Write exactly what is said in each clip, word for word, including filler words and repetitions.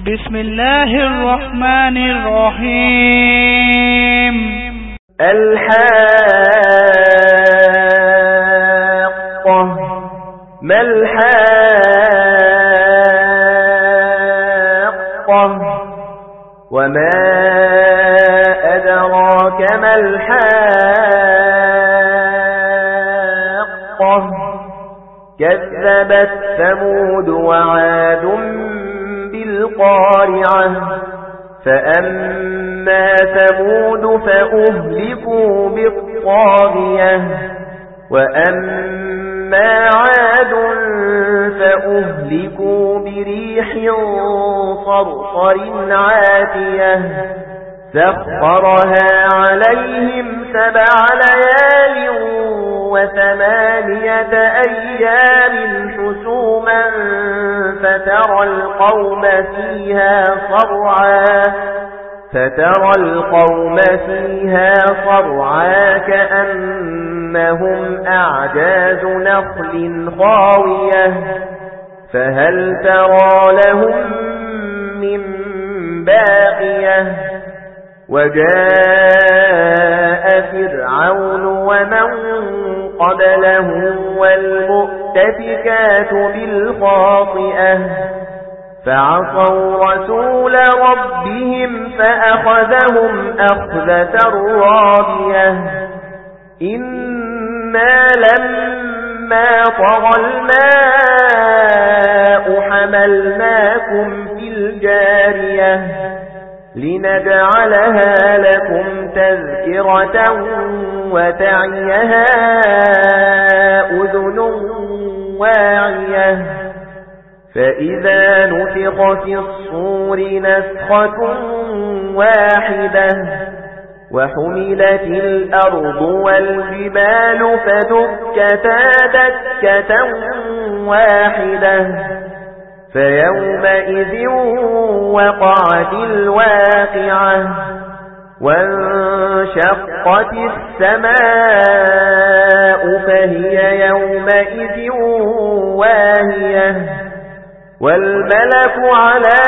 بسم الله الرحمن الرحيم. الحاقة. ما الحاقة؟ وما أدراك ما الحاقة؟ كذبت ثمود وعاد بالقارعة. فأما ثمود فأهلكوا بالطاغية، وأما عاد فأهلكوا بريح صرصر عاتية سخرها عليهم سبع ليال وثمانية أيام حسوما فترى القوم فيها صرعا فترى القوم فيها صرعا كأنهم أعجاز نخل خاوية فهل ترى لهم من باقية. وجاء فرعون ومن قبله والمؤتفكات بالخاطئة فعصوا رسول ربهم فأخذهم أخذة رابية. إنا لما طغى الماء حملناكم في الجارية لنجعلها لكم تذكرة وتعيها أذن واعية. فإذا نفخ في الصور نفخة واحدة وحملت الأرض والجبال فدكتا دكة واحدة فيومئذ وقعت الواقعة وانشقت السماء فهي يومئذ واهية والملك على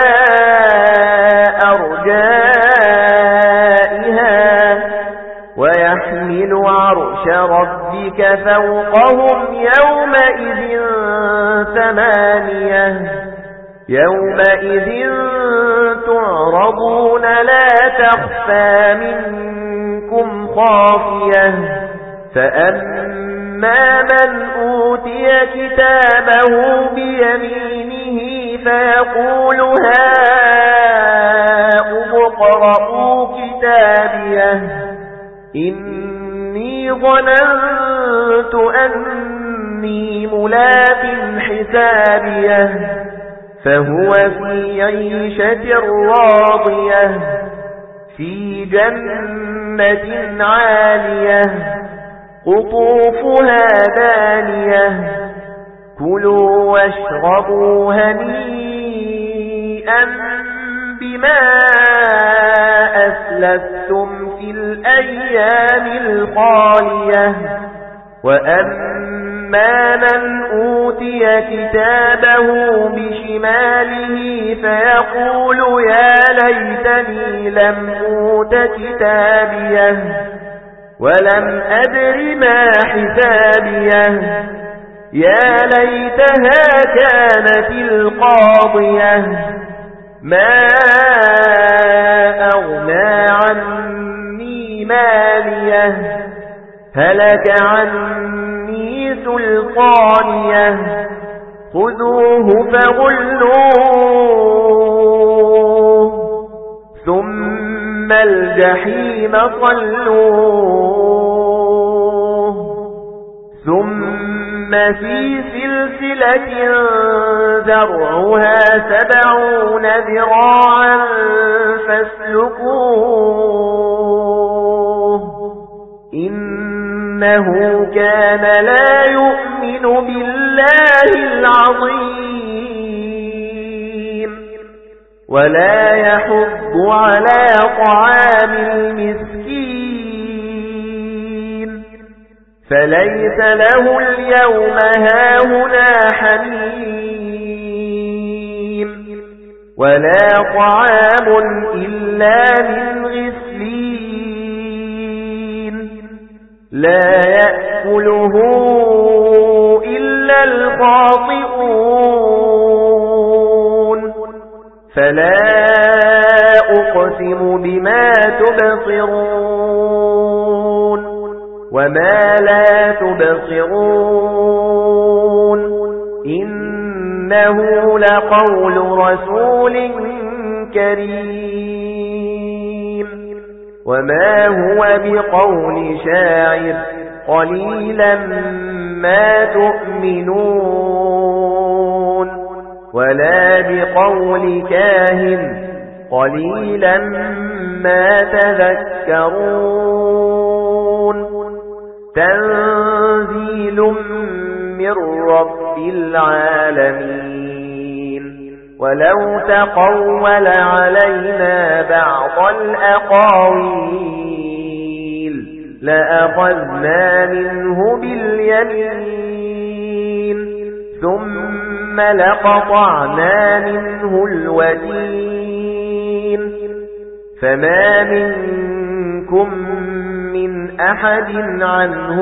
أرجائها ويحمل عرش ربك فوقهم يومئذ ثمانية يومئذ تعرضون لا تخفى منكم خافية. فأما من أوتي كتابه بيمينه فيقول هاؤم اقرءوا كتابيه إني ظننت أني ملاق حسابيه فهو في عيشة راضية في جنة عالية قطوفها دانية كلوا واشربوا هنيئا بما أسلفتم في الأيام الخالية. وأما من أوتي كتابه بشماله فيقول يا ليتني لم أوت كتابيه ولم أدر ما حسابيه يا ليتها كانت القاضية ما أغنى عني ماليه هلك عني سلطانيه خذوه فغلوه ثم الجحيم صلوه ثم في سلسلة ذرعها سبعون ذراعا فاسلكوه إنه كان لا يؤمن بالله العظيم ولا يحض على طعام المسكين فليس له اليوم هاهنا حميم ولا طعام إلا من غسلين لا يأكله إلا الخاطئون فلا أقسم بما تبصرون وما لا تبصرون إنه لقول رسول كريم وما هو بقول شاعر قليلا ما تؤمنون ولا بقول كاهن قليلا ما تذكرون تنزيل من رب العالمين ولو تقول علينا بعض الأقاويل لأخذنا منه باليمين ثم لقطعنا منه الوتين فما منكم من أحد عنه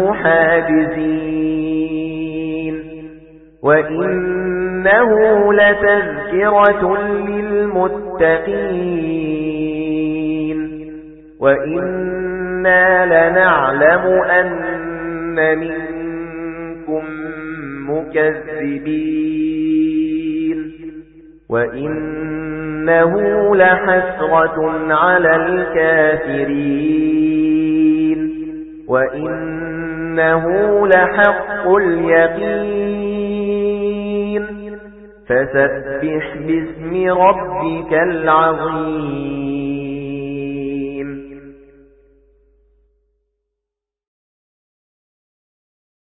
حاجزين وإنه لتذكرة للمتقين وإنا لنعلم أن منكم مكذبين وإنه لحسرة على الكافرين وإنه لحق اليقين فسبح باسم ربك العظيم